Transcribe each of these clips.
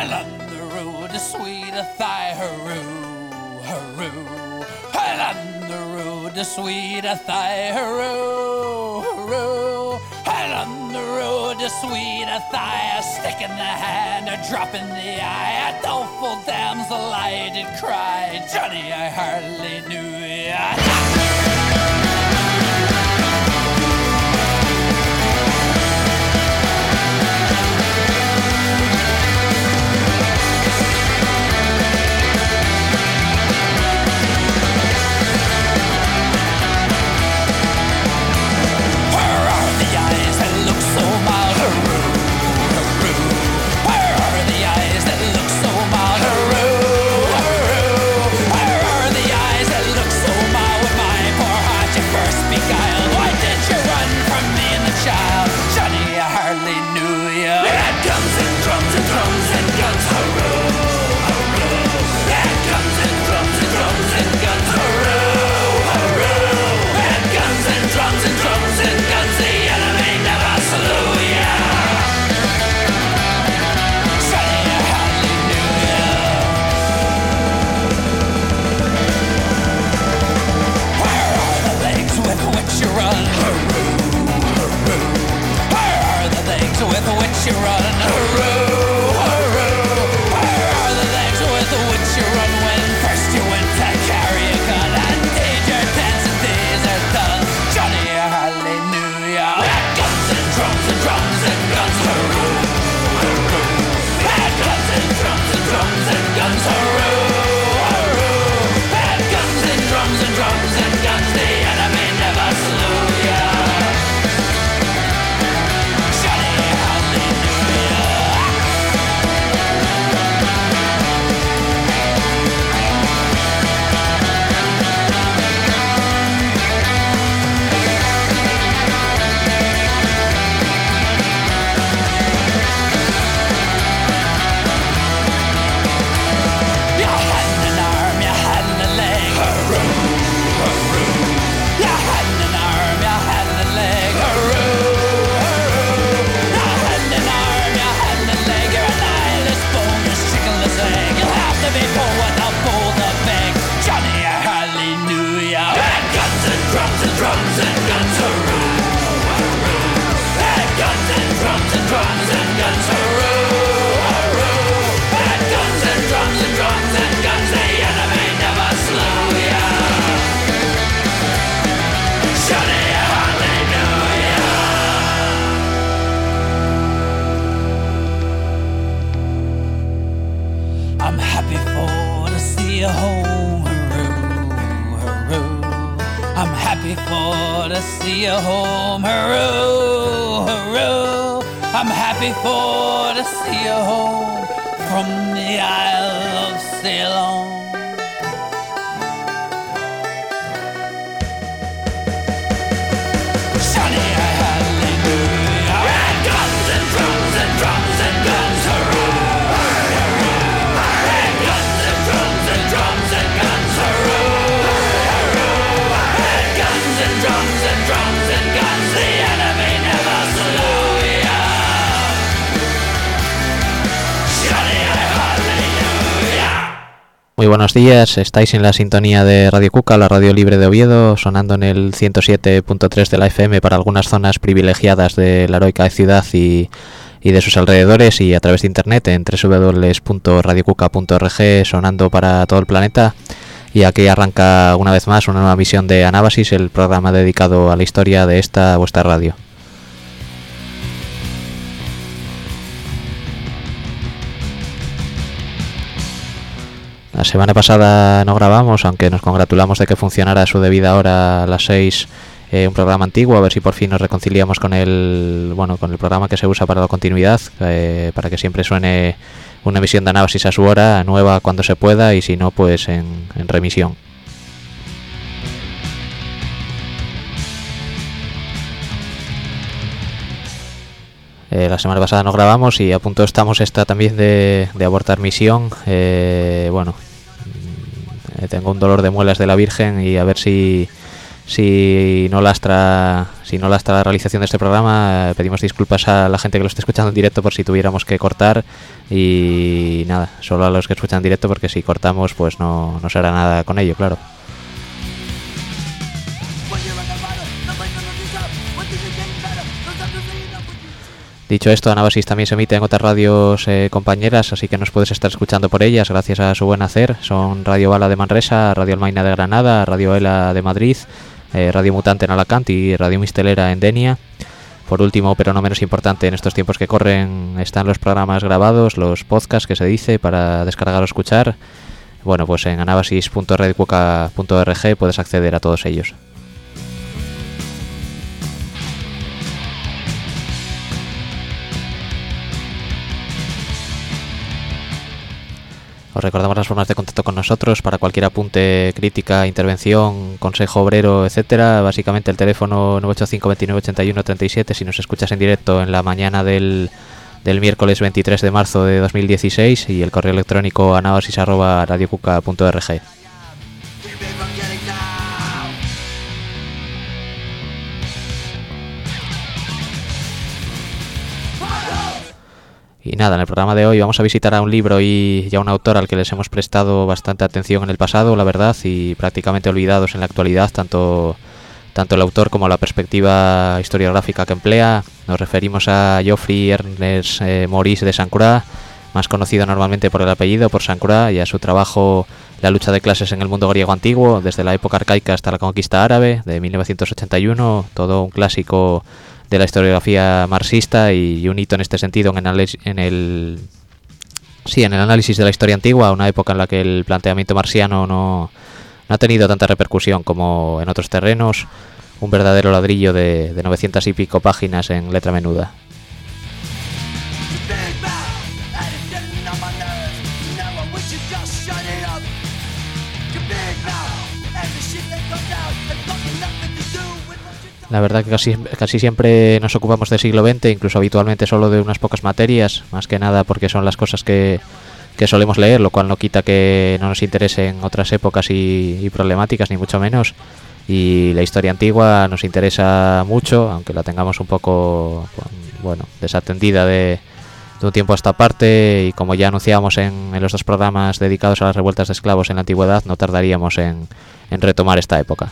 And on the road to sweet a thigh, hurroo, hurroo. And on the road to sweet a thigh, hurroo, hurroo. And on the road to sweet a thigh, a stick in the hand, a drop in the eye, a doleful damsel I did cry. Johnny, I hardly knew ya. Muy buenos días, estáis en la sintonía de Radio Cuca, la radio libre de Oviedo, sonando en el 107.3 de la FM para algunas zonas privilegiadas de la heroica ciudad y de sus alrededores, y a través de internet en www.radiocuca.org, sonando para todo el planeta. Y aquí arranca una vez más una nueva misión de Anábasis, el programa dedicado a la historia de esta vuestra radio. La semana pasada no grabamos, aunque nos congratulamos de que funcionara a su debida hora a las 6, un programa antiguo, a ver si por fin nos reconciliamos con el programa que se usa para la continuidad, para que siempre suene una emisión de Anábasis a su hora, nueva cuando se pueda, y si no, pues en remisión. La semana pasada no grabamos y a punto estamos esta también de abortar misión. Tengo un dolor de muelas de la Virgen y a ver si Si no lastra la realización de este programa, pedimos disculpas a la gente que lo esté escuchando en directo por si tuviéramos que cortar, y nada, solo a los que escuchan en directo, porque si cortamos pues no será nada con ello, claro. Dicho esto, Anábasis también se emite en otras radios compañeras, así que nos puedes estar escuchando por ellas gracias a su buen hacer. Son Radio Bala de Manresa, Radio Almaina de Granada, Radio Ela de Madrid, Radio Mutante en Alacant y Radio Mistelera en Denia. Por último, pero no menos importante, en estos tiempos que corren están los programas grabados, los podcasts que se dice, para descargar o escuchar. Bueno, pues en anabasis.redcuoca.org puedes acceder a todos ellos. Os recordamos las formas de contacto con nosotros para cualquier apunte, crítica, intervención, consejo obrero, etcétera. Básicamente el teléfono 985 29 81 37 si nos escuchas en directo en la mañana del miércoles 23 de marzo de 2016, y el correo electrónico anabasis@radiocuca.org. Y nada, en el programa de hoy vamos a visitar a un libro y a un autor al que les hemos prestado bastante atención en el pasado, la verdad, y prácticamente olvidados en la actualidad, tanto el autor como la perspectiva historiográfica que emplea. Nos referimos a Geoffrey Ernest Maurice de Saint-Croix, más conocido normalmente por el apellido, por Saint-Croix, y a su trabajo La lucha de clases en el mundo griego antiguo, desde la época arcaica hasta la conquista árabe, de 1981, todo un clásico de la historiografía marxista y un hito en este sentido en el análisis de la historia antigua, una época en la que el planteamiento marxiano no ha tenido tanta repercusión como en otros terrenos. Un verdadero ladrillo de 900 y pico páginas en letra menuda. La verdad que casi siempre nos ocupamos del siglo XX, incluso habitualmente solo de unas pocas materias, más que nada porque son las cosas que solemos leer, lo cual no quita que no nos interesen otras épocas y problemáticas, ni mucho menos. Y la historia antigua nos interesa mucho, aunque la tengamos un poco desatendida de un tiempo a esta parte, y como ya anunciábamos en los dos programas dedicados a las revueltas de esclavos en la antigüedad, no tardaríamos en retomar esta época.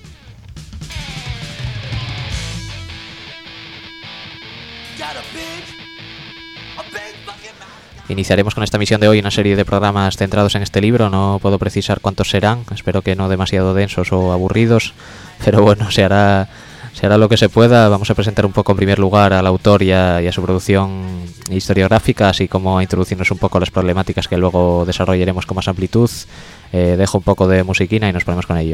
Iniciaremos con esta misión de hoy una serie de programas centrados en este libro. No puedo precisar cuántos serán, espero que no demasiado densos o aburridos, pero bueno, se hará lo que se pueda. Vamos a presentar un poco en primer lugar al autor y a su producción historiográfica, así como a introducirnos un poco a las problemáticas que luego desarrollaremos con más amplitud. Dejo un poco de musiquina y nos ponemos con ello.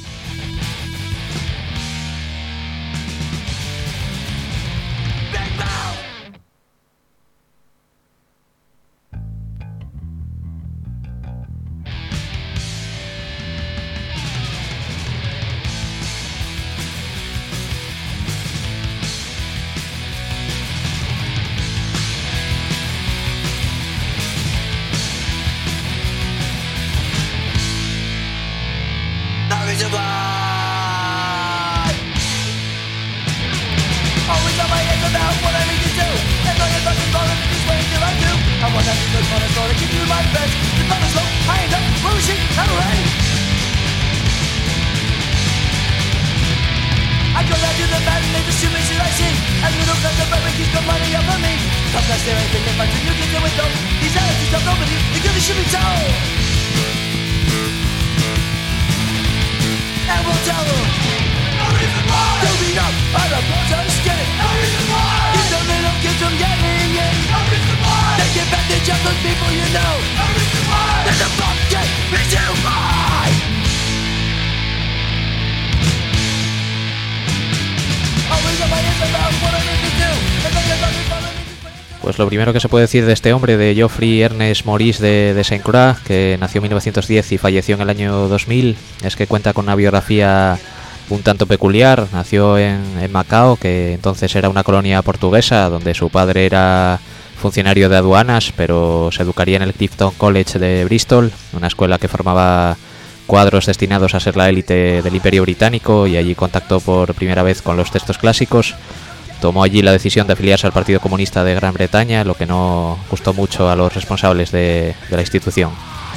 Pues lo primero que se puede decir de este hombre, de Geoffrey Ernest Maurice de Saint-Croix, que nació en 1910 y falleció en el año 2000, es que cuenta con una biografía un tanto peculiar. Nació en Macao, que entonces era una colonia portuguesa, donde su padre era funcionario de aduanas, pero se educaría en el Clifton College de Bristol, una escuela que formaba cuadros destinados a ser la élite del Imperio Británico, y allí contactó por primera vez con los textos clásicos. Tomó allí la decisión de afiliarse al Partido Comunista de Gran Bretaña, lo que no gustó mucho a los responsables de la institución.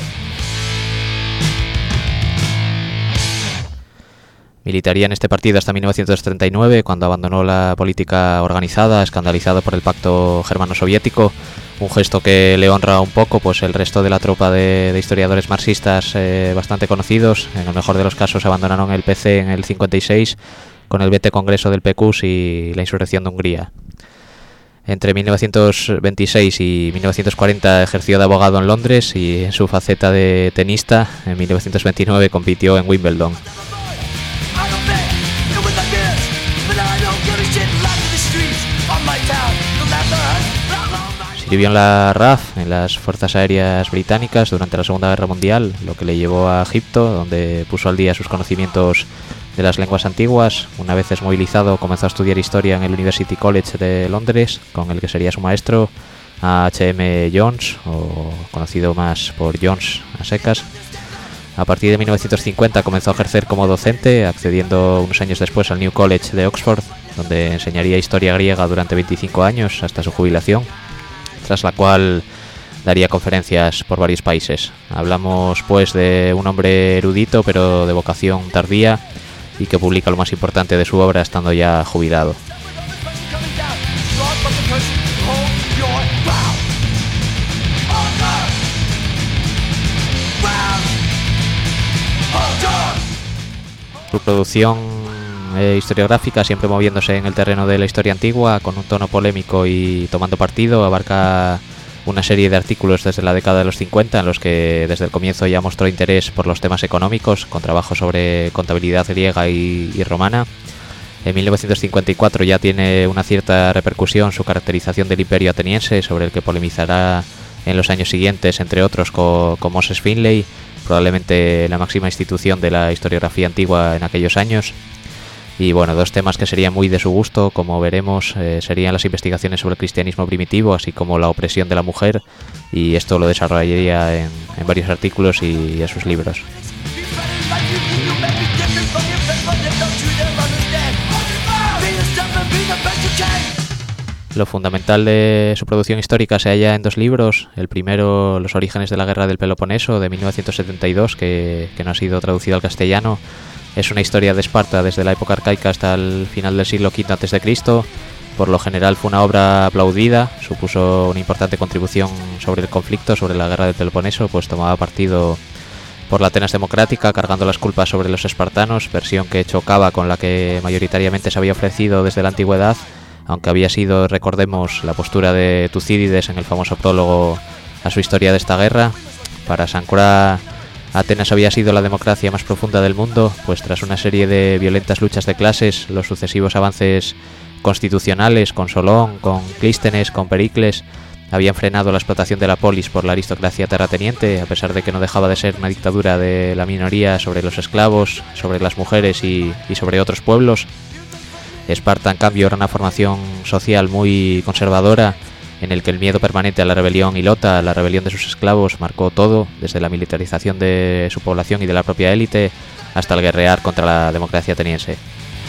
Militaría en este partido hasta 1939, cuando abandonó la política organizada, escandalizado por el pacto germano-soviético, un gesto que le honra un poco, pues el resto de la tropa de historiadores marxistas bastante conocidos, en el mejor de los casos, abandonaron el PC en el 56 con el VT Congreso del PQS y la insurrección de Hungría. Entre 1926 y 1940 ejerció de abogado en Londres, y en su faceta de tenista, en 1929 compitió en Wimbledon. Sirvió en la RAF, en las Fuerzas Aéreas Británicas, durante la Segunda Guerra Mundial, lo que le llevó a Egipto, donde puso al día sus conocimientos de las lenguas antiguas. Una vez desmovilizado, comenzó a estudiar historia en el University College de Londres, con el que sería su maestro, H.M. Jones, o conocido más por Jones a secas. A partir de 1950 comenzó a ejercer como docente, accediendo unos años después al New College de Oxford, donde enseñaría historia griega durante 25 años hasta su jubilación, tras la cual daría conferencias por varios países. Hablamos pues de un hombre erudito pero de vocación tardía, y que publica lo más importante de su obra estando ya jubilado. Su producción historiográfica, siempre moviéndose en el terreno de la historia antigua, con un tono polémico y tomando partido, abarca una serie de artículos desde la década de los 50, en los que desde el comienzo ya mostró interés por los temas económicos, con trabajos sobre contabilidad griega y romana. En 1954 ya tiene una cierta repercusión su caracterización del Imperio ateniense, sobre el que polemizará en los años siguientes, entre otros con Moses Finlay, probablemente la máxima institución de la historiografía antigua en aquellos años. Y bueno, dos temas que serían muy de su gusto, como veremos, serían las investigaciones sobre el cristianismo primitivo, así como la opresión de la mujer, y esto lo desarrollaría en varios artículos y en sus libros. Lo fundamental de su producción histórica se halla en dos libros. El primero, Los orígenes de la guerra del Peloponeso, de 1972, que no ha sido traducido al castellano. Es una historia de Esparta desde la época arcaica hasta el final del siglo V a.C. Por lo general fue una obra aplaudida, supuso una importante contribución sobre el conflicto, sobre la guerra del Peloponeso, pues tomaba partido por la Atenas democrática, cargando las culpas sobre los espartanos, versión que chocaba con la que mayoritariamente se había ofrecido desde la antigüedad, aunque había sido, recordemos, la postura de Tucídides en el famoso prólogo a su historia de esta guerra. Para Sankura, Atenas había sido la democracia más profunda del mundo, pues tras una serie de violentas luchas de clases, los sucesivos avances constitucionales con Solón, con Clístenes, con Pericles, habían frenado la explotación de la polis por la aristocracia terrateniente, a pesar de que no dejaba de ser una dictadura de la minoría sobre los esclavos, sobre las mujeres y sobre otros pueblos. Esparta, en cambio, era una formación social muy conservadora, en el que el miedo permanente a la rebelión ilota, a la rebelión de sus esclavos, marcó todo, desde la militarización de su población y de la propia élite, hasta el guerrear contra la democracia ateniense.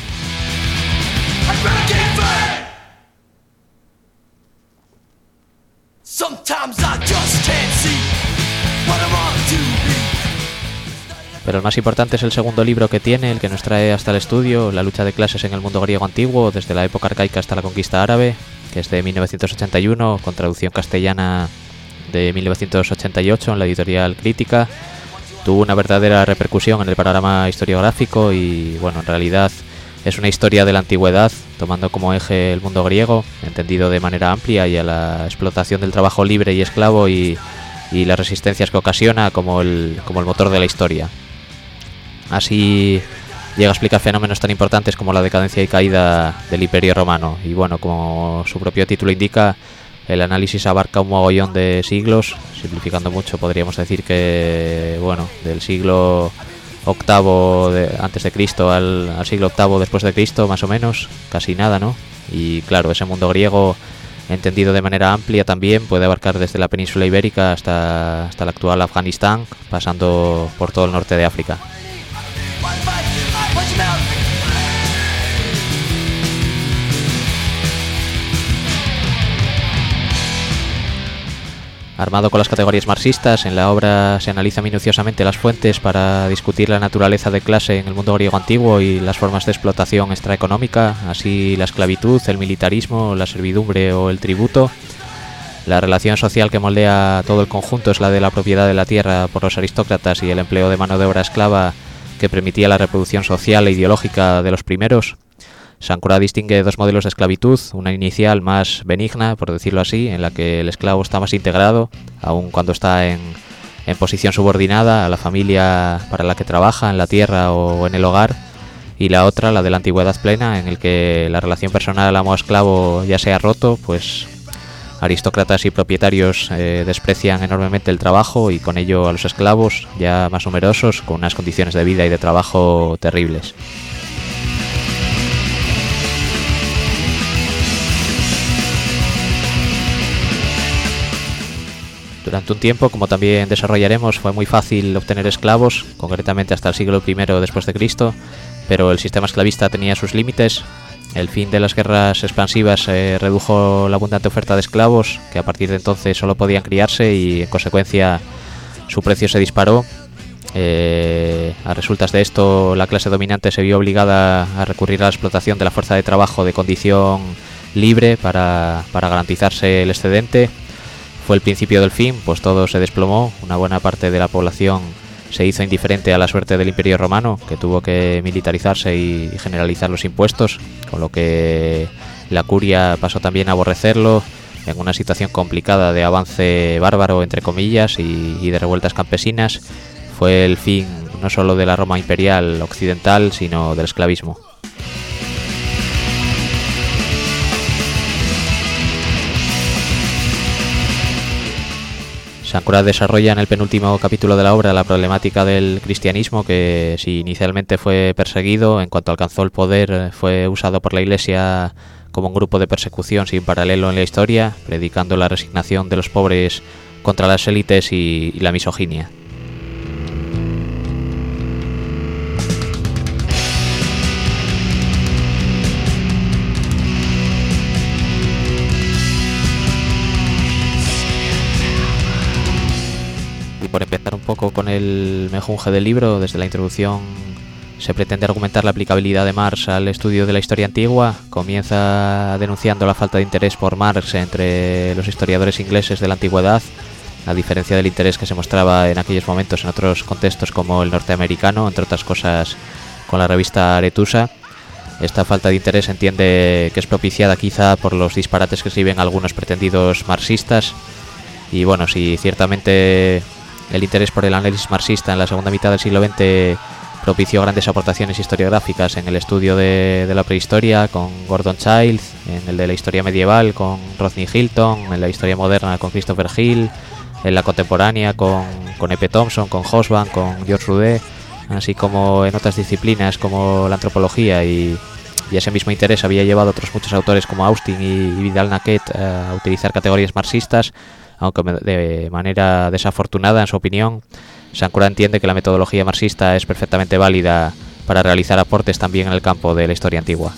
Pero el más importante es el segundo libro que tiene, el que nos trae hasta el estudio, La lucha de clases en el mundo griego antiguo, desde la época arcaica hasta la conquista árabe, que es de 1981, con traducción castellana de 1988 en la editorial Crítica. Tuvo una verdadera repercusión en el panorama historiográfico y, bueno, en realidad es una historia de la antigüedad, tomando como eje el mundo griego, entendido de manera amplia, y a la explotación del trabajo libre y esclavo y las resistencias que ocasiona como el motor de la historia. Así llega a explicar fenómenos tan importantes como la decadencia y caída del Imperio Romano. Y bueno, como su propio título indica, el análisis abarca un mogollón de siglos. Simplificando mucho, podríamos decir que, bueno, del siglo VIII antes de Cristo al siglo VIII después de Cristo, más o menos, casi nada, ¿no? Y claro, ese mundo griego entendido de manera amplia también, puede abarcar desde la península ibérica hasta el actual Afganistán, pasando por todo el norte de África. Armado con las categorías marxistas, en la obra se analiza minuciosamente las fuentes para discutir la naturaleza de clase en el mundo griego antiguo y las formas de explotación extraeconómica, así la esclavitud, el militarismo, la servidumbre o el tributo. La relación social que moldea todo el conjunto es la de la propiedad de la tierra por los aristócratas y el empleo de mano de obra esclava que permitía la reproducción social e ideológica de los primeros. Sankura distingue dos modelos de esclavitud, una inicial más benigna, por decirlo así, en la que el esclavo está más integrado, aun cuando está en posición subordinada a la familia para la que trabaja, en la tierra o en el hogar, y la otra, la de la antigüedad plena, en el que la relación personal amo-esclavo ya se ha roto, pues aristócratas y propietarios desprecian enormemente el trabajo y con ello a los esclavos, ya más numerosos, con unas condiciones de vida y de trabajo terribles. Durante un tiempo, como también desarrollaremos, fue muy fácil obtener esclavos, concretamente hasta el siglo I después de Cristo, pero el sistema esclavista tenía sus límites. El fin de las guerras expansivas redujo la abundante oferta de esclavos, que a partir de entonces solo podían criarse, y en consecuencia su precio se disparó. A resultas de esto, la clase dominante se vio obligada a recurrir a la explotación de la fuerza de trabajo de condición libre para garantizarse el excedente. Fue el principio del fin, pues todo se desplomó, una buena parte de la población se hizo indiferente a la suerte del Imperio Romano, que tuvo que militarizarse y generalizar los impuestos, con lo que la curia pasó también a aborrecerlo, en una situación complicada de avance bárbaro, entre comillas, y de revueltas campesinas. Fue el fin no solo de la Roma imperial occidental, sino del esclavismo. Sankura desarrolla en el penúltimo capítulo de la obra la problemática del cristianismo, que si inicialmente fue perseguido, en cuanto alcanzó el poder fue usado por la Iglesia como un grupo de persecución sin paralelo en la historia, predicando la resignación de los pobres contra las élites y la misoginia. Por empezar un poco con el mejunje del libro, desde la introducción se pretende argumentar la aplicabilidad de Marx al estudio de la historia antigua. Comienza denunciando la falta de interés por Marx entre los historiadores ingleses de la antigüedad, a diferencia del interés que se mostraba en aquellos momentos en otros contextos como el norteamericano, entre otras cosas con la revista Arethusa. Esta falta de interés entiende que es propiciada quizá por los disparates que escriben algunos pretendidos marxistas, y bueno, si ciertamente el interés por el análisis marxista en la segunda mitad del siglo XX propició grandes aportaciones historiográficas en el estudio de la prehistoria con Gordon Childe, en el de la historia medieval con Rodney Hilton, en la historia moderna con Christopher Hill, en la contemporánea con E.P. Thompson, con Hobsbawm, con George Roudé, así como en otras disciplinas como la antropología, y ese mismo interés había llevado a otros muchos autores como Austin y Vidal-Naquet a utilizar categorías marxistas, aunque de manera desafortunada, en su opinión. Sankura entiende que la metodología marxista es perfectamente válida para realizar aportes también en el campo de la historia antigua.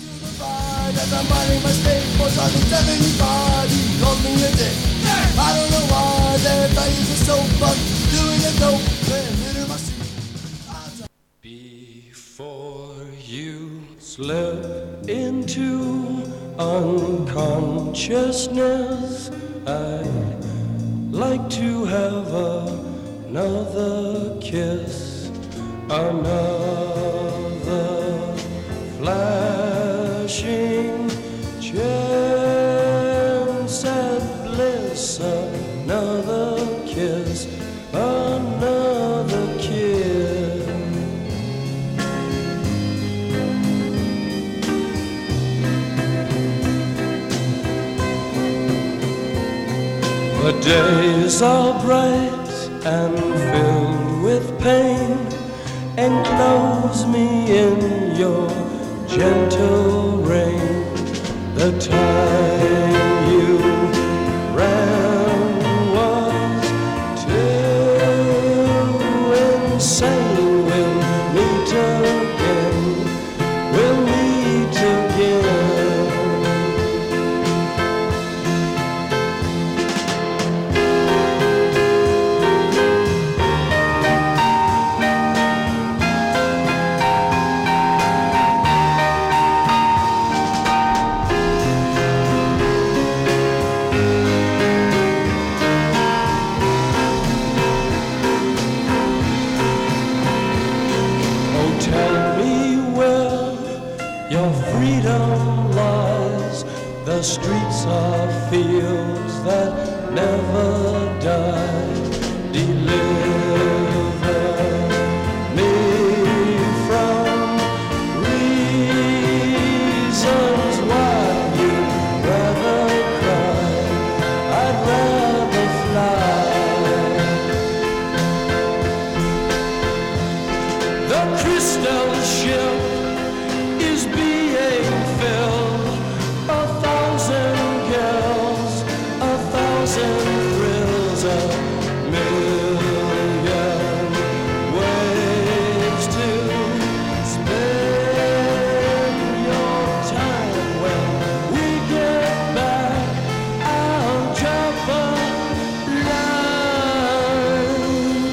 Slip into unconsciousness, I'd like to have another kiss, another flashing chance at bliss, another kiss, another kiss. The days are bright and filled with pain. Enclose me in your gentle rain. The time you The streets are fields that never die. Deliver me from reasons why you'd rather cry. I'd rather fly. The crystal ship is being filled. 1,000 girls, 1,000 thrills, a million ways to spend your time. When we get back, I'll drop a line.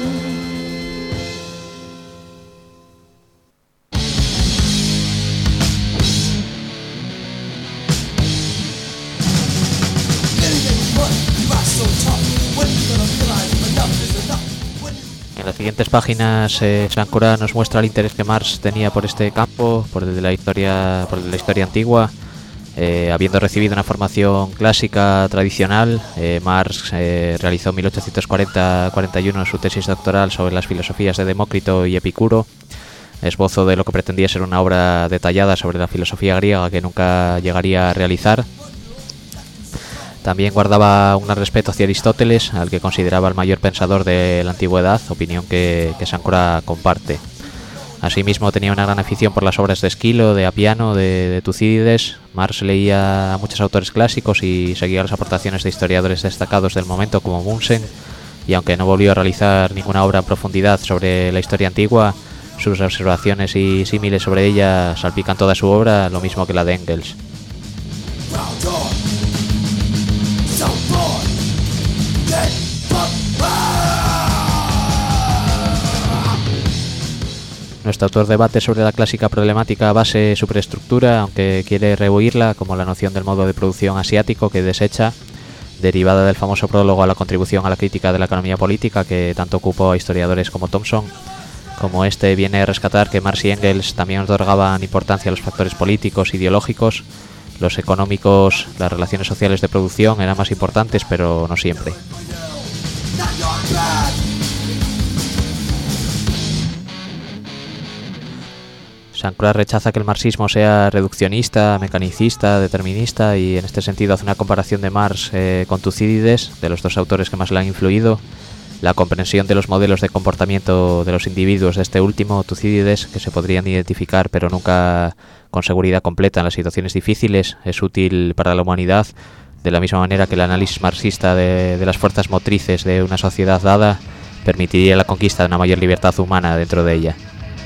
En las siguientes páginas, Sankura nos muestra el interés que Marx tenía por este campo, por el de la historia antigua. Habiendo recibido una formación clásica tradicional, Marx realizó en 1840-41 su tesis doctoral sobre las filosofías de Demócrito y Epicuro, esbozo de lo que pretendía ser una obra detallada sobre la filosofía griega que nunca llegaría a realizar. También guardaba un gran respeto hacia Aristóteles, al que consideraba el mayor pensador de la antigüedad, opinión que Sankura comparte. Asimismo tenía una gran afición por las obras de Esquilo, de Apiano, de Tucídides. Marx leía a muchos autores clásicos y seguía las aportaciones de historiadores destacados del momento como Bunsen, y aunque no volvió a realizar ninguna obra en profundidad sobre la historia antigua, sus observaciones y símiles sobre ella salpican toda su obra, lo mismo que la de Engels. Nuestro autor debate sobre la clásica problemática base superestructura, aunque quiere rehuirla, como la noción del modo de producción asiático que desecha, derivada del famoso prólogo a la contribución a la crítica de la economía política que tanto ocupó a historiadores como Thomson. Como este viene a rescatar que Marx y Engels también otorgaban importancia a los factores políticos, ideológicos. Los económicos, las relaciones sociales de producción eran más importantes, pero no siempre. Sankura rechaza que el marxismo sea reduccionista, mecanicista, determinista, y en este sentido hace una comparación de Marx con Tucídides, de los dos autores que más le han influido. La comprensión de los modelos de comportamiento de los individuos de este último, Tucídides, que se podrían identificar pero nunca con seguridad completa en las situaciones difíciles, es útil para la humanidad, de la misma manera que el análisis marxista de las fuerzas motrices de una sociedad dada permitiría la conquista de una mayor libertad humana dentro de ella.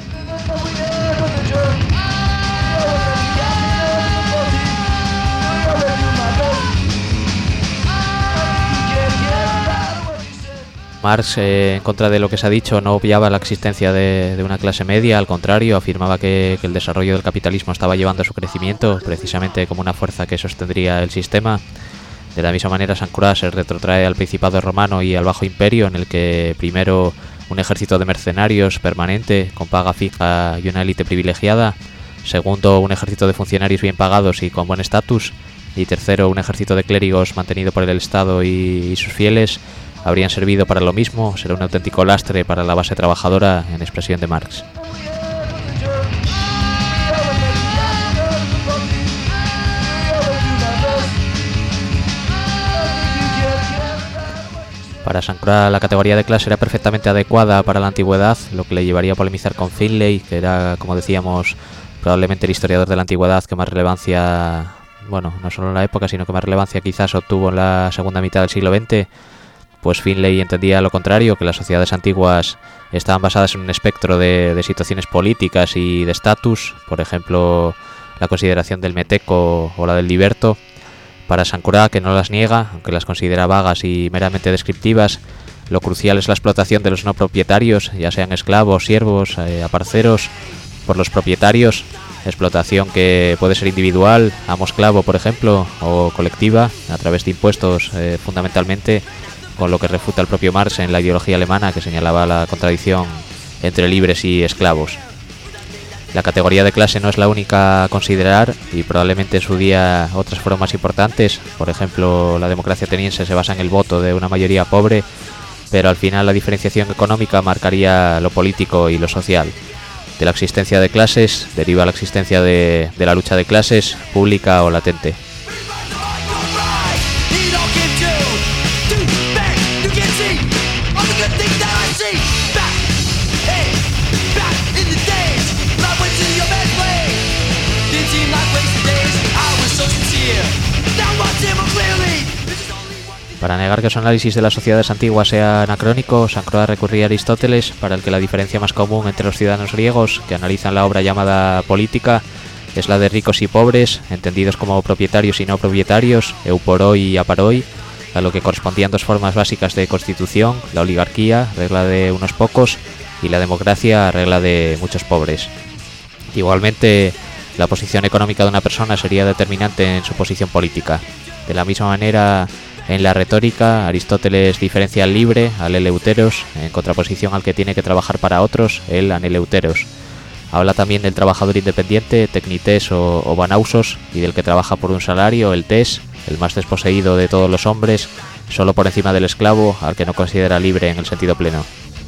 Marx, en contra de lo que se ha dicho, no obviaba la existencia de una clase media, al contrario, afirmaba que el desarrollo del capitalismo estaba llevando a su crecimiento, precisamente como una fuerza que sostendría el sistema. De la misma manera, Sankura se retrotrae al Principado romano y al Bajo Imperio, en el que primero un ejército de mercenarios permanente, con paga fija y una élite privilegiada, segundo un ejército de funcionarios bien pagados y con buen estatus, y tercero un ejército de clérigos mantenido por el Estado y sus fieles, habrían servido para lo mismo, será un auténtico lastre para la base trabajadora, en expresión de Marx. Para Sankura la categoría de clase era perfectamente adecuada para la antigüedad, lo que le llevaría a polemizar con Finlay, que era, como decíamos, probablemente el historiador de la antigüedad que más relevancia, bueno, no solo en la época, sino que más relevancia quizás obtuvo en la segunda mitad del siglo XX. Pues Finlay entendía lo contrario, que las sociedades antiguas estaban basadas en un espectro de situaciones políticas y de estatus, por ejemplo, la consideración del meteco o la del liberto. Para Sankura, que no las niega, aunque las considera vagas y meramente descriptivas, lo crucial es la explotación de los no propietarios, ya sean esclavos, siervos, aparceros, por los propietarios, explotación que puede ser individual, amo-esclavo, por ejemplo, o colectiva, a través de impuestos fundamentalmente, con lo que refuta el propio Marx en la ideología alemana, que señalaba la contradicción entre libres y esclavos. La categoría de clase no es la única a considerar y probablemente en su día otras fueron más importantes. Por ejemplo, la democracia ateniense se basa en el voto de una mayoría pobre, pero al final la diferenciación económica marcaría lo político y lo social. De la existencia de clases deriva la existencia de la lucha de clases, pública o latente. Para negar que su análisis de las sociedades antiguas sea anacrónico, San Croix recurría a Aristóteles, para el que la diferencia más común entre los ciudadanos griegos que analizan la obra llamada Política es la de ricos y pobres, entendidos como propietarios y no propietarios, euporoi y aparoi, a lo que correspondían dos formas básicas de constitución: la oligarquía, regla de unos pocos, y la democracia, regla de muchos pobres. Igualmente, la posición económica de una persona sería determinante en su posición política. De la misma manera, en la retórica, Aristóteles diferencia al libre, al eleuteros, en contraposición al que tiene que trabajar para otros, el aneleuteros. Habla también del trabajador independiente, tecnites o banausos, y del que trabaja por un salario, el tes, el más desposeído de todos los hombres, solo por encima del esclavo, al que no considera libre en el sentido pleno.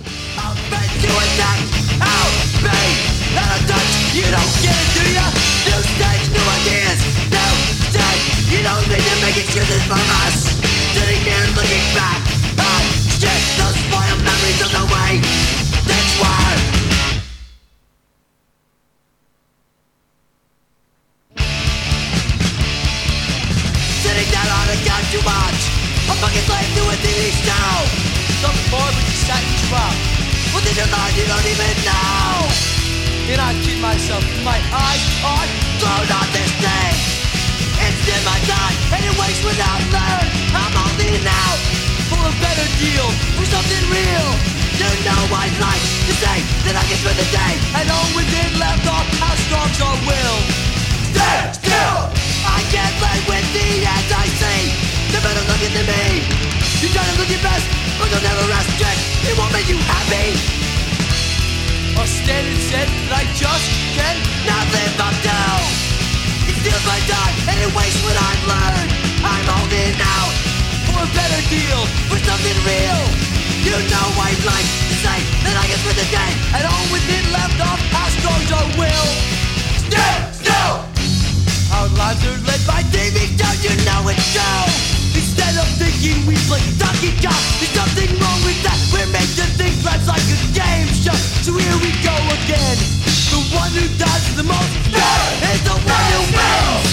And I keep myself, my eyes are thrown on this thing. It's in my time, and it waits without learn. I'm holding out for a better deal, for something real. You know I'd like to say that I can spend the day, and all within left off, how strong's our will. Stand still! I can't play with the ends I see. They better look at me. You try to look your best, but you'll never rest yet. It won't make you happy. Or stand and said that I just can not live up to. It steals my time and it wastes what I've learned. I'm holding out for a better deal, for something real. You know I'd like to say that I can spend the day, and all within left off, how strong's our will. Stand still! Our lives are led by TV, don't you know it's true? Instead of thinking we play Donkey Kong, there's nothing wrong with that. We're made to think life's like a game show. So here we go again. The one who does the most is the one who wins.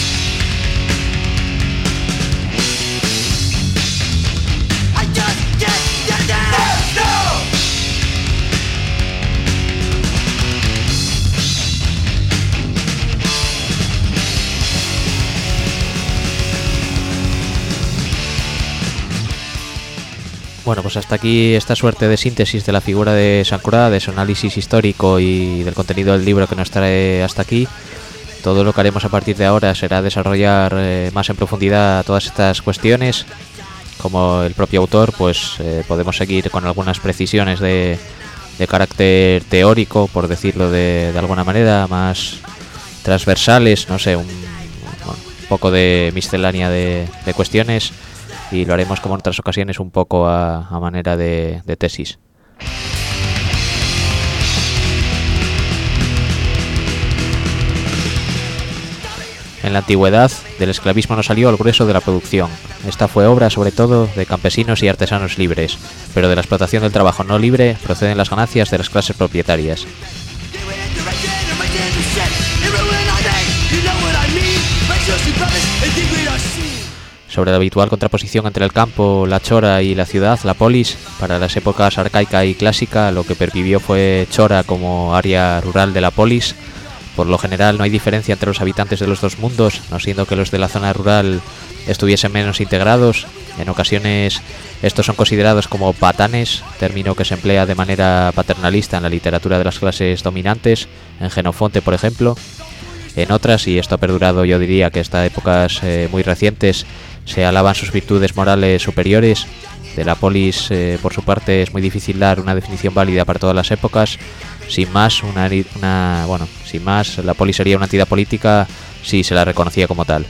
I just can't stand it. No! Bueno, pues hasta aquí esta suerte de síntesis de la figura de San Croix, de su análisis histórico y del contenido del libro que nos trae hasta aquí. Todo lo que haremos a partir de ahora será desarrollar más en profundidad todas estas cuestiones. Como el propio autor, pues podemos seguir con algunas precisiones de carácter teórico, por decirlo de alguna manera, más transversales, no sé, un poco de miscelánea de cuestiones. Y lo haremos como en otras ocasiones un poco a manera de tesis. En la antigüedad, del esclavismo no salió el grueso de la producción. Esta fue obra sobre todo de campesinos y artesanos libres, pero de la explotación del trabajo no libre proceden las ganancias de las clases propietarias. Sobre la habitual contraposición entre el campo, la chora y la ciudad, la polis, para las épocas arcaica y clásica, lo que pervivió fue chora como área rural de la polis. Por lo general no hay diferencia entre los habitantes de los dos mundos, no siendo que los de la zona rural estuviesen menos integrados. En ocasiones estos son considerados como patanes, término que se emplea de manera paternalista en la literatura de las clases dominantes, en Jenofonte por ejemplo. En otras, y esto ha perdurado yo diría que hasta épocas muy recientes, se alaban sus virtudes morales superiores, De la polis, por su parte, es muy difícil dar una definición válida para todas las épocas. Sin más, la polis sería una entidad política si se la reconocía como tal.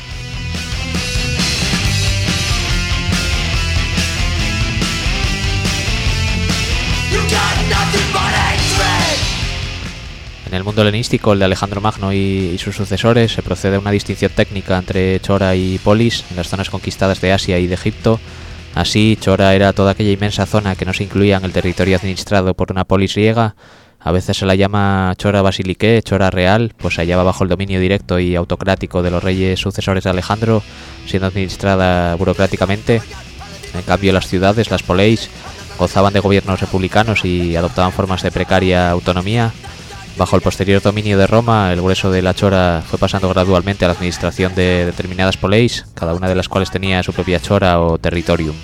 En el mundo helenístico, el de Alejandro Magno y sus sucesores, se procede a una distinción técnica entre chora y polis en las zonas conquistadas de Asia y de Egipto. Así, chora era toda aquella inmensa zona que no se incluía en el territorio administrado por una polis griega. A veces se la llama chora basilique, chora real, pues se hallaba bajo el dominio directo y autocrático de los reyes sucesores de Alejandro, siendo administrada burocráticamente. En cambio, las ciudades, las poleis, gozaban de gobiernos republicanos y adoptaban formas de precaria autonomía. Bajo el posterior dominio de Roma, el grueso de la chora fue pasando gradualmente a la administración de determinadas poleis, cada una de las cuales tenía su propia chora o territorium.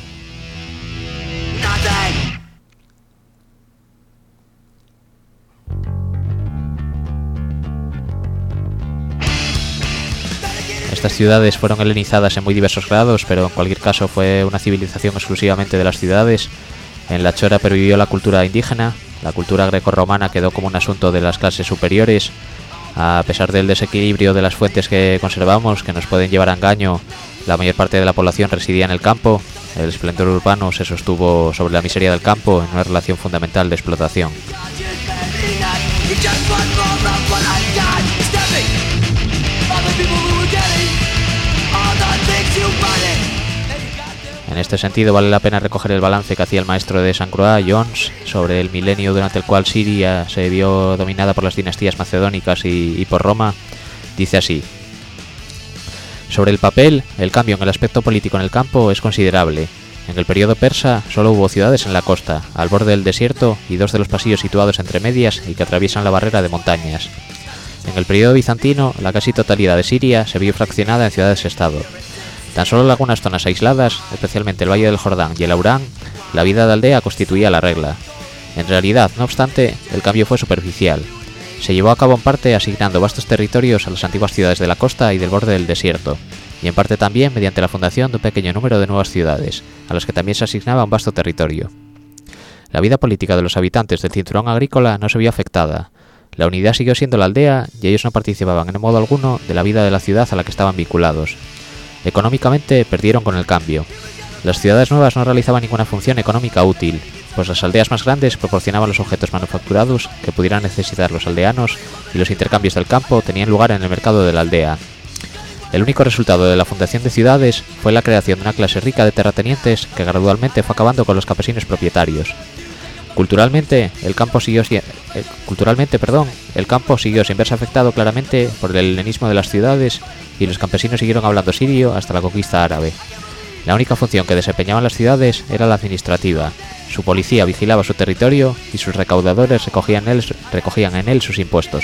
Estas ciudades fueron helenizadas en muy diversos grados, pero en cualquier caso fue una civilización exclusivamente de las ciudades. En la chora pervivió la cultura indígena. La cultura grecorromana quedó como un asunto de las clases superiores. A pesar del desequilibrio de las fuentes que conservamos, que nos pueden llevar a engaño, la mayor parte de la población residía en el campo. El esplendor urbano se sostuvo sobre la miseria del campo en una relación fundamental de explotación. En este sentido, vale la pena recoger el balance que hacía el maestro de Saint Croix, Jones, sobre el milenio durante el cual Siria se vio dominada por las dinastías macedónicas y por Roma. Dice así: sobre el papel, el cambio en el aspecto político en el campo es considerable. En el periodo persa solo hubo ciudades en la costa, al borde del desierto, y 2 de los pasillos situados entre medias y que atraviesan la barrera de montañas. En el periodo bizantino, la casi totalidad de Siria se vio fraccionada en ciudades-estado. Tan solo en algunas zonas aisladas, especialmente el Valle del Jordán y el Aurán, la vida de aldea constituía la regla. En realidad, no obstante, el cambio fue superficial. Se llevó a cabo en parte asignando vastos territorios a las antiguas ciudades de la costa y del borde del desierto, y en parte también mediante la fundación de un pequeño número de nuevas ciudades, a las que también se asignaba un vasto territorio. La vida política de los habitantes del cinturón agrícola no se vio afectada. La unidad siguió siendo la aldea y ellos no participaban en modo alguno de la vida de la ciudad a la que estaban vinculados. Económicamente perdieron con el cambio. Las ciudades nuevas no realizaban ninguna función económica útil, pues las aldeas más grandes proporcionaban los objetos manufacturados que pudieran necesitar los aldeanos y los intercambios del campo tenían lugar en el mercado de la aldea. El único resultado de la fundación de ciudades fue la creación de una clase rica de terratenientes que gradualmente fue acabando con los campesinos propietarios. Culturalmente, el campo siguió sin verse afectado claramente por el helenismo de las ciudades y los campesinos siguieron hablando sirio hasta la conquista árabe. La única función que desempeñaban las ciudades era la administrativa. Su policía vigilaba su territorio y sus recaudadores recogían en él sus impuestos.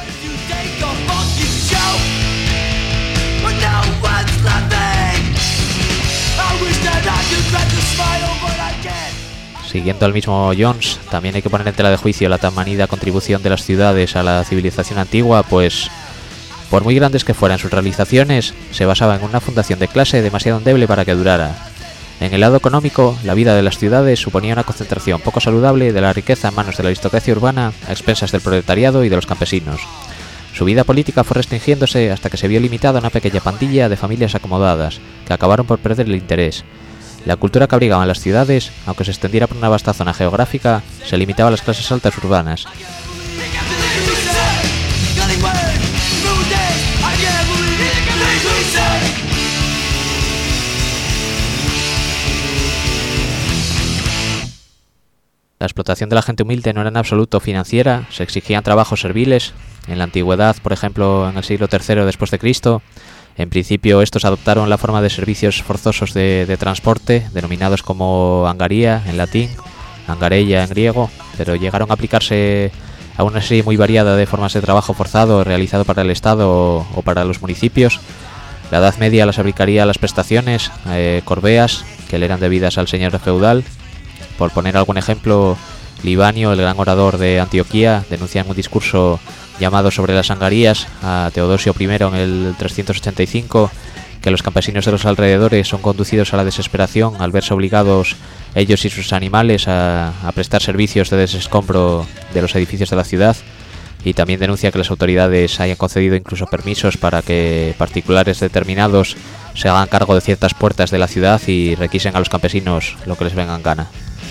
Siguiendo al mismo Jones, también hay que poner en tela de juicio la tan manida contribución de las ciudades a la civilización antigua, pues, por muy grandes que fueran sus realizaciones, se basaba en una fundación de clase demasiado endeble para que durara. En el lado económico, la vida de las ciudades suponía una concentración poco saludable de la riqueza en manos de la aristocracia urbana, a expensas del proletariado y de los campesinos. Su vida política fue restringiéndose hasta que se vio limitada a una pequeña pandilla de familias acomodadas, que acabaron por perder el interés. La cultura que abrigaban las ciudades, aunque se extendiera por una vasta zona geográfica, se limitaba a las clases altas urbanas. La explotación de la gente humilde no era en absoluto financiera, se exigían trabajos serviles. En la antigüedad, por ejemplo, en el siglo III después de Cristo, en principio estos adoptaron la forma de servicios forzosos de transporte, denominados como angaría en latín, angareia en griego, pero llegaron a aplicarse a una serie muy variada de formas de trabajo forzado realizado para el Estado o para los municipios. La Edad Media las aplicaría a las prestaciones, corbeas, que le eran debidas al señor feudal. Por poner algún ejemplo, Libanio, el gran orador de Antioquía, denuncia en un discurso llamado sobre las angarías a Teodosio I en el 385 que los campesinos de los alrededores son conducidos a la desesperación al verse obligados ellos y sus animales a prestar servicios de desescombro de los edificios de la ciudad, y también denuncia que las autoridades hayan concedido incluso permisos para que particulares determinados se hagan cargo de ciertas puertas de la ciudad y requisen a los campesinos lo que les venga en gana.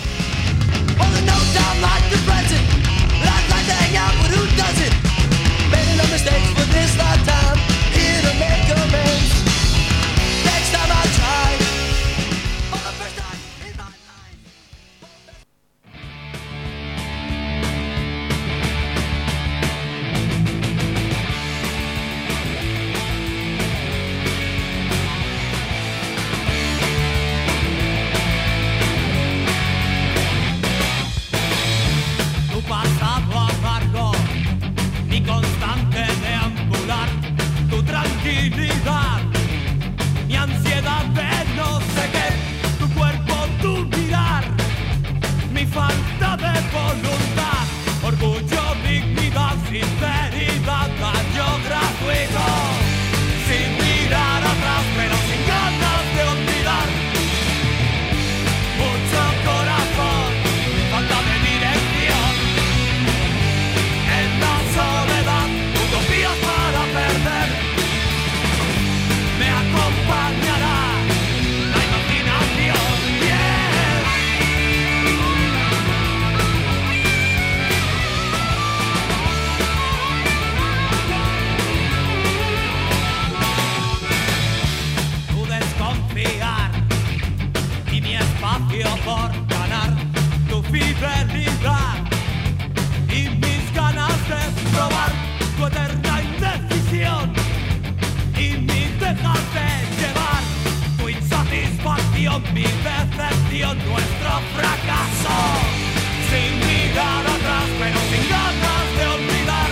Mi decepción, nuestro fracaso, sin mirar atrás, pero sin ganas de olvidar.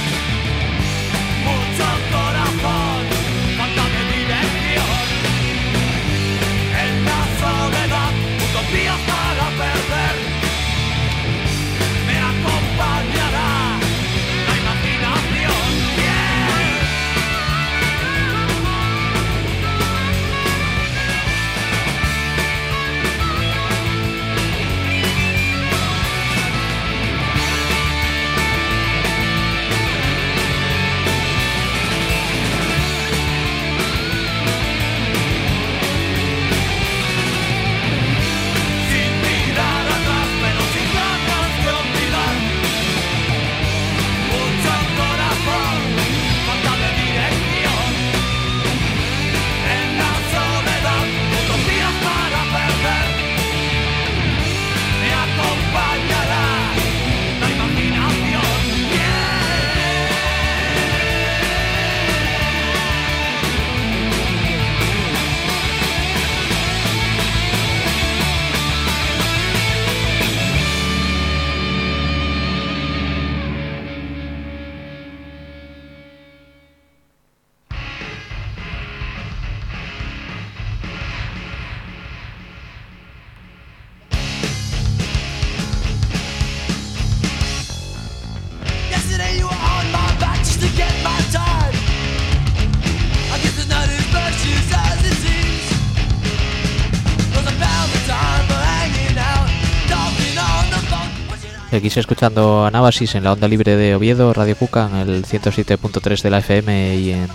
Mucho corazón, falta de dirección. En la soledad, utopías para perder. Me acompañará la imaginación. Seguís escuchando Anábasis en la onda libre de Oviedo, Radio Cuca, en el 107.3 de la FM y en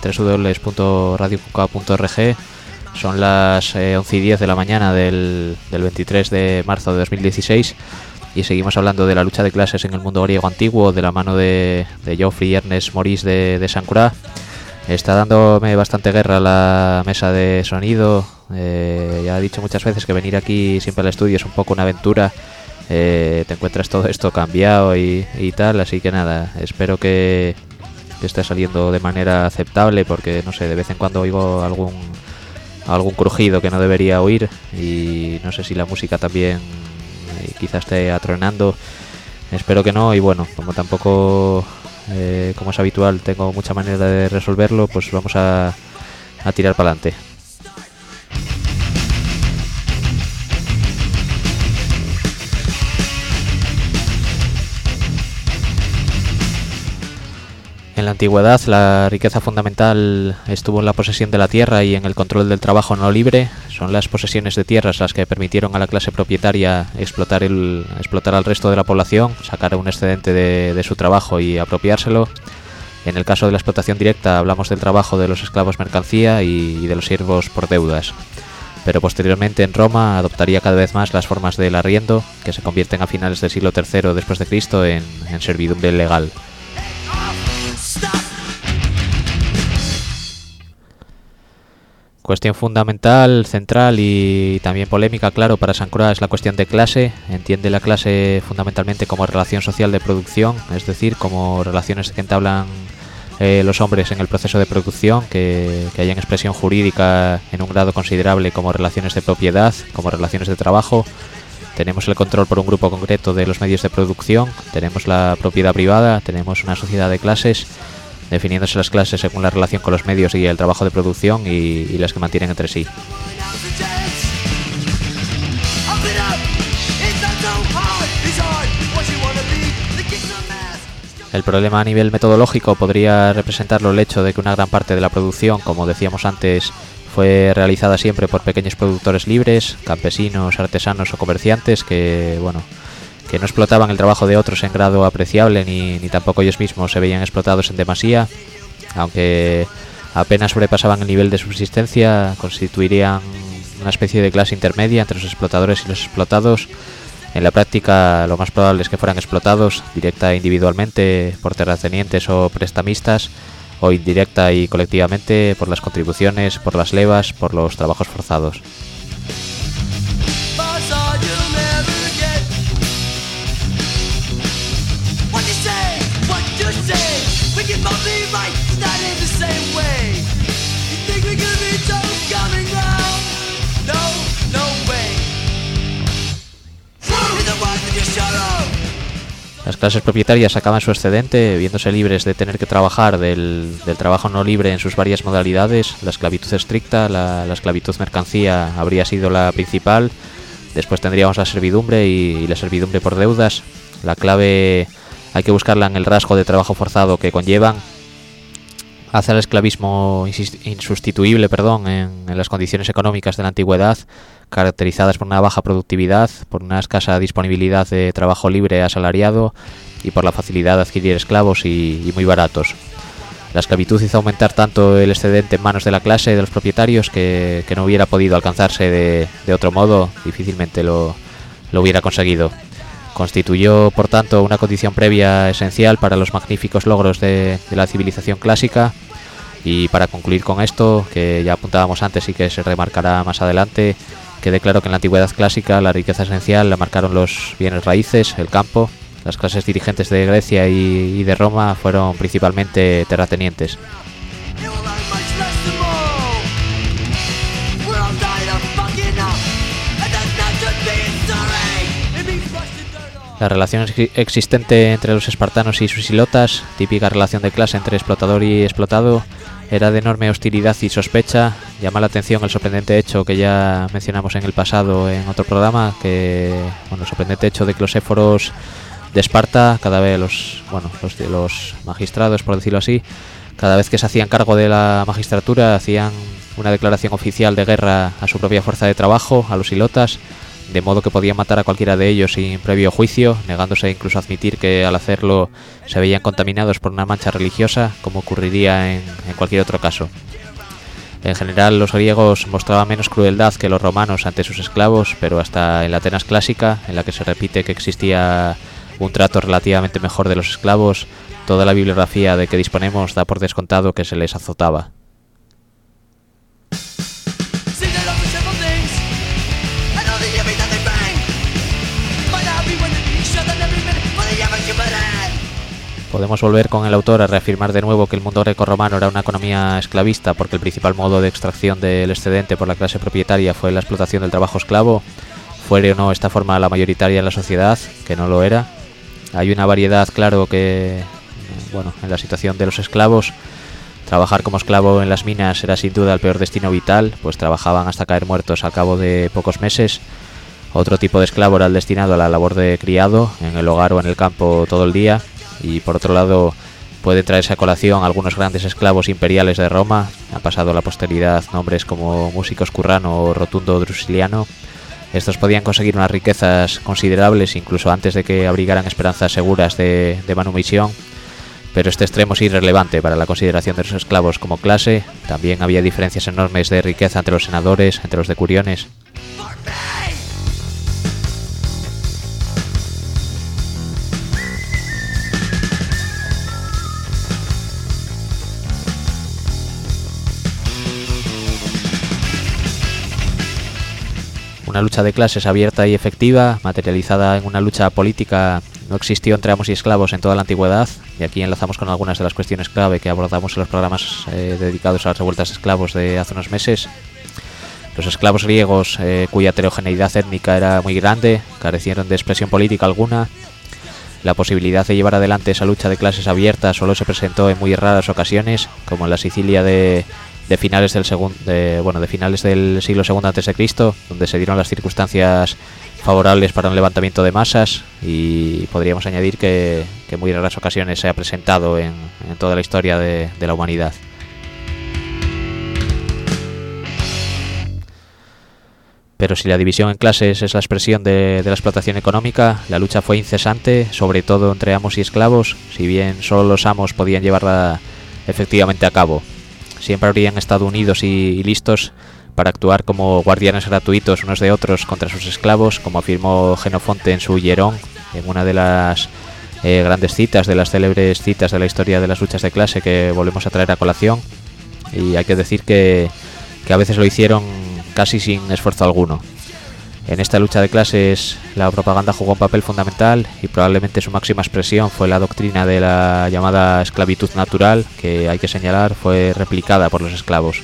www.radiocuca.org. Son las 11:10 de la mañana del 23 de marzo de 2016 y seguimos hablando de la lucha de clases en el mundo griego antiguo de la mano de Geoffrey Ernest Maurice de Saint-Croix. Está dándome bastante guerra la mesa de sonido. Ya he dicho muchas veces que venir aquí siempre al estudio es un poco una aventura. Te encuentras todo esto cambiado y tal, así que nada, espero que esté saliendo de manera aceptable, porque no sé, de vez en cuando oigo algún crujido que no debería oír y no sé si la música también quizás esté atronando. Espero que no, y bueno, como tampoco como es habitual tengo mucha manera de resolverlo, pues vamos a tirar para adelante. En En la antigüedad la riqueza fundamental estuvo en la posesión de la tierra y en el control del trabajo no libre. Son las posesiones de tierras las que permitieron a la clase propietaria explotar al resto de la población, sacar un excedente de su trabajo y apropiárselo. En el caso de la explotación directa hablamos del trabajo de los esclavos mercancía y de los siervos por deudas. Pero posteriormente en Roma adoptaría cada vez más las formas del arriendo, que se convierten a finales del siglo III después de Cristo en servidumbre legal. Cuestión fundamental, central y también polémica, claro, para San Croix es la cuestión de clase. Entiende la clase fundamentalmente como relación social de producción, es decir, como relaciones que entablan los hombres en el proceso de producción, que hayan expresión jurídica en un grado considerable como relaciones de propiedad, como relaciones de trabajo. Tenemos el control por un grupo concreto de los medios de producción, tenemos la propiedad privada, tenemos una sociedad de clases, definiéndose las clases según la relación con los medios y el trabajo de producción y las que mantienen entre sí. El problema a nivel metodológico podría representarlo el hecho de que una gran parte de la producción, como decíamos antes, fue realizada siempre por pequeños productores libres, campesinos, artesanos o comerciantes que no explotaban el trabajo de otros en grado apreciable ni tampoco ellos mismos se veían explotados en demasía. Aunque apenas sobrepasaban el nivel de subsistencia, constituirían una especie de clase intermedia entre los explotadores y los explotados. En la práctica, lo más probable es que fueran explotados directa e individualmente por terratenientes o prestamistas, o indirecta y colectivamente por las contribuciones, por las levas, por los trabajos forzados. Las clases propietarias sacaban su excedente, viéndose libres de tener que trabajar del trabajo no libre en sus varias modalidades. La esclavitud estricta, la esclavitud mercancía habría sido la principal. Después tendríamos la servidumbre y la servidumbre por deudas. La clave hay que buscarla en el rasgo de trabajo forzado que conllevan. Hace al esclavismo insustituible en las condiciones económicas de la antigüedad, caracterizadas por una baja productividad, por una escasa disponibilidad de trabajo libre asalariado y por la facilidad de adquirir esclavos y muy baratos. La esclavitud hizo aumentar tanto el excedente en manos de la clase de los propietarios que no hubiera podido alcanzarse de otro modo, difícilmente lo hubiera conseguido. Constituyó, por tanto, una condición previa esencial para los magníficos logros de la civilización clásica. Y para concluir con esto, que ya apuntábamos antes y que se remarcará más adelante, quede claro que en la antigüedad clásica la riqueza esencial la marcaron los bienes raíces, el campo. Las clases dirigentes de Grecia y de Roma fueron principalmente terratenientes. La relación existente entre los espartanos y sus ilotas, típica relación de clase entre explotador y explotado, era de enorme hostilidad y sospecha. Llama la atención el sorprendente hecho que ya mencionamos en el pasado en otro programa, el sorprendente hecho de que los éforos de Esparta, cada vez los magistrados, por decirlo así, cada vez que se hacían cargo de la magistratura hacían una declaración oficial de guerra a su propia fuerza de trabajo, a los ilotas, de modo que podían matar a cualquiera de ellos sin previo juicio, negándose incluso a admitir que al hacerlo se veían contaminados por una mancha religiosa, como ocurriría en cualquier otro caso. En general, los griegos mostraban menos crueldad que los romanos ante sus esclavos, pero hasta en la Atenas clásica, en la que se repite que existía un trato relativamente mejor de los esclavos, toda la bibliografía de que disponemos da por descontado que se les azotaba. Podemos volver con el autor a reafirmar de nuevo que el mundo grecorromano era una economía esclavista porque el principal modo de extracción del excedente por la clase propietaria fue la explotación del trabajo esclavo, fuere o no esta forma la mayoritaria en la sociedad, que no lo era. Hay una variedad, claro, que en la situación de los esclavos, trabajar como esclavo en las minas era sin duda el peor destino vital, pues trabajaban hasta caer muertos al cabo de pocos meses. Otro tipo de esclavo era el destinado a la labor de criado, en el hogar o en el campo todo el día. Y por otro lado, Puede traerse a colación algunos grandes esclavos imperiales de Roma. Han pasado a la posteridad nombres como Músicos Currano o Rotundo Drusiliano. Estos podían conseguir unas riquezas considerables incluso antes de que abrigaran esperanzas seguras de manumisión, pero este extremo es irrelevante para la consideración de los esclavos como clase. También había diferencias enormes de riqueza entre los senadores, entre los decuriones. Una lucha de clases abierta y efectiva, materializada en una lucha política, no existió entre amos y esclavos en toda la antigüedad, y aquí enlazamos con algunas de las cuestiones clave que abordamos en los programas dedicados a las revueltas de esclavos de hace unos meses. Los esclavos griegos, cuya heterogeneidad étnica era muy grande, carecieron de expresión política alguna. La posibilidad de llevar adelante esa lucha de clases abierta solo se presentó en muy raras ocasiones, como en la Sicilia de finales del siglo II a.C., donde se dieron las circunstancias favorables para un levantamiento de masas, y podríamos añadir que en muy raras ocasiones se ha presentado en toda la historia de la humanidad. Pero si la división en clases es la expresión de la explotación económica, la lucha fue incesante, sobre todo entre amos y esclavos, si bien solo los amos podían llevarla efectivamente a cabo. Siempre habrían estado unidos y listos para actuar como guardianes gratuitos unos de otros contra sus esclavos, como afirmó Genofonte en su Hierón, en una de las grandes citas, de las célebres citas de la historia de las luchas de clase que volvemos a traer a colación. Y hay que decir que a veces lo hicieron casi sin esfuerzo alguno. En esta lucha de clases la propaganda jugó un papel fundamental, y probablemente su máxima expresión fue la doctrina de la llamada esclavitud natural, que hay que señalar fue replicada por los esclavos.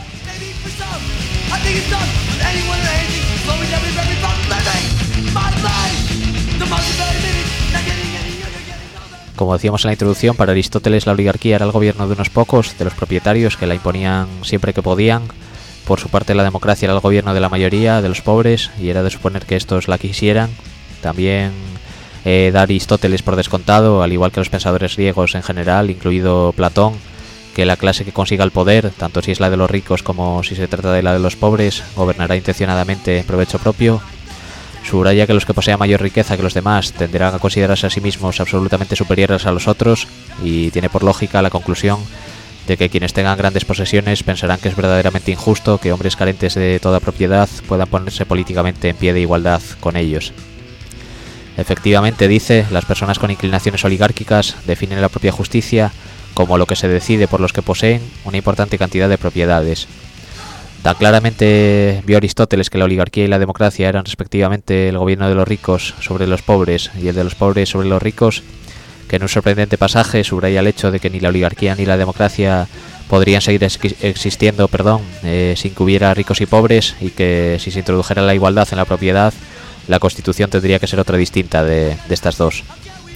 Como decíamos en la introducción, para Aristóteles la oligarquía era el gobierno de unos pocos, de los propietarios, que la imponían siempre que podían. Por su parte, la democracia era el gobierno de la mayoría, de los pobres, y era de suponer que estos la quisieran. También da Aristóteles por descontado, al igual que los pensadores griegos en general, incluido Platón, que la clase que consiga el poder, tanto si es la de los ricos como si se trata de la de los pobres, gobernará intencionadamente en provecho propio. Subraya que los que posean mayor riqueza que los demás tenderán a considerarse a sí mismos absolutamente superiores a los otros, y tiene por lógica la conclusión de que quienes tengan grandes posesiones pensarán que es verdaderamente injusto que hombres carentes de toda propiedad puedan ponerse políticamente en pie de igualdad con ellos. Efectivamente, dice, las personas con inclinaciones oligárquicas definen la propia justicia como lo que se decide por los que poseen una importante cantidad de propiedades. Tan claramente vio Aristóteles que la oligarquía y la democracia eran respectivamente el gobierno de los ricos sobre los pobres y el de los pobres sobre los ricos, que en un sorprendente pasaje subraya el hecho de que ni la oligarquía ni la democracia podrían seguir existiendo sin que hubiera ricos y pobres, y que si se introdujera la igualdad en la propiedad, la Constitución tendría que ser otra distinta de estas dos.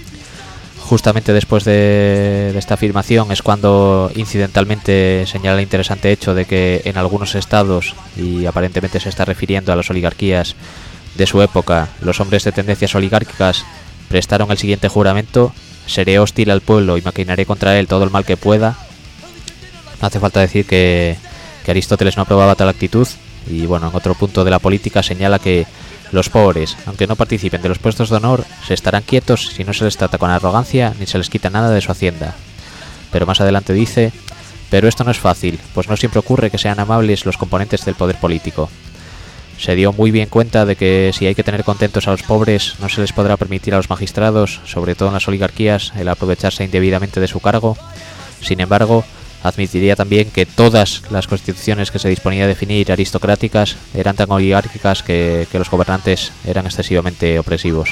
Justamente después de esta afirmación es cuando incidentalmente señala el interesante hecho de que en algunos estados, y aparentemente se está refiriendo a las oligarquías de su época, los hombres de tendencias oligárquicas prestaron el siguiente juramento: seré hostil al pueblo y maquinaré contra él todo el mal que pueda. No hace falta decir que Aristóteles no aprobaba tal actitud, y bueno, en otro punto de la política señala que los pobres, aunque no participen de los puestos de honor, se estarán quietos si no se les trata con arrogancia ni se les quita nada de su hacienda. Pero más adelante dice: pero esto no es fácil, pues no siempre ocurre que sean amables los componentes del poder político. Se dio muy bien cuenta de que si hay que tener contentos a los pobres, no se les podrá permitir a los magistrados, sobre todo en las oligarquías, el aprovecharse indebidamente de su cargo. Sin embargo, admitiría también que todas las constituciones que se disponía a definir aristocráticas eran tan oligárquicas que los gobernantes eran excesivamente opresivos.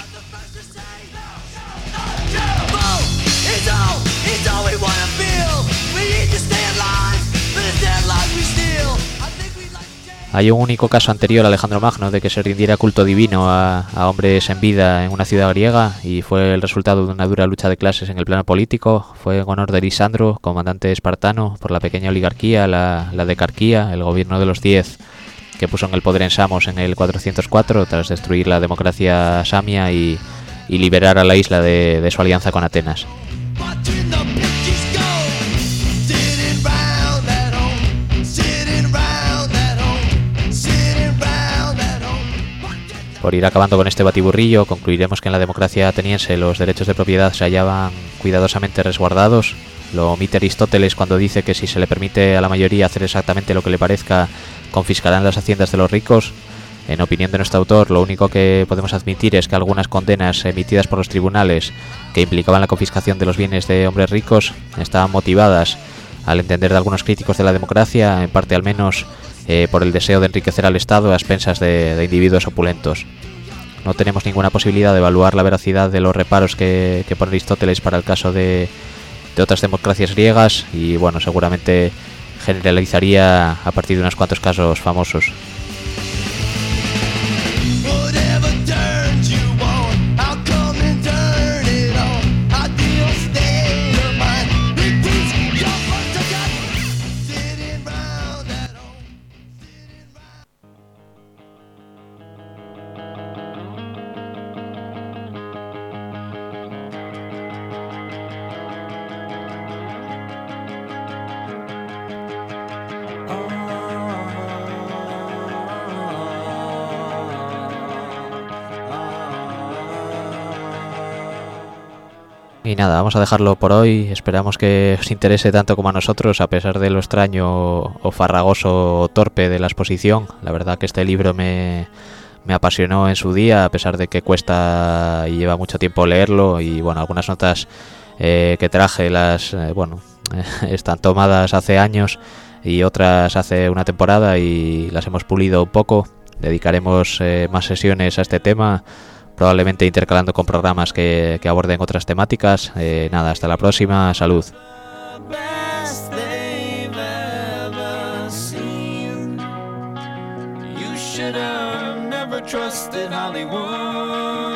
Hay un único caso anterior a Alejandro Magno de que se rindiera culto divino a hombres en vida en una ciudad griega, y fue el resultado de una dura lucha de clases en el plano político. Fue en honor de Erisandro, comandante espartano, por la pequeña oligarquía, la decarquía, el gobierno de los 10, que puso en el poder en Samos en el 404 tras destruir la democracia samia y liberar a la isla de su alianza con Atenas. Por ir acabando con este batiburrillo, concluiremos que en la democracia ateniense los derechos de propiedad se hallaban cuidadosamente resguardados. Lo omite Aristóteles cuando dice que si se le permite a la mayoría hacer exactamente lo que le parezca, confiscarán las haciendas de los ricos. En opinión de nuestro autor, lo único que podemos admitir es que algunas condenas emitidas por los tribunales que implicaban la confiscación de los bienes de hombres ricos estaban motivadas, al entender de algunos críticos de la democracia, en parte al menos, por el deseo de enriquecer al Estado a expensas de individuos opulentos. No tenemos ninguna posibilidad de evaluar la veracidad de los reparos que pone Aristóteles para el caso de otras democracias griegas y, bueno, seguramente generalizaría a partir de unos cuantos casos famosos. Y nada, vamos a dejarlo por hoy. Esperamos que os interese tanto como a nosotros, a pesar de lo extraño o farragoso o torpe de la exposición. La verdad que este libro me apasionó en su día, a pesar de que cuesta y lleva mucho tiempo leerlo. Y bueno, algunas notas que traje están tomadas hace años y otras hace una temporada y las hemos pulido un poco. Dedicaremos más sesiones a este tema, probablemente intercalando con programas que aborden otras temáticas. Nada, hasta la próxima, salud. Trusted Hollywood.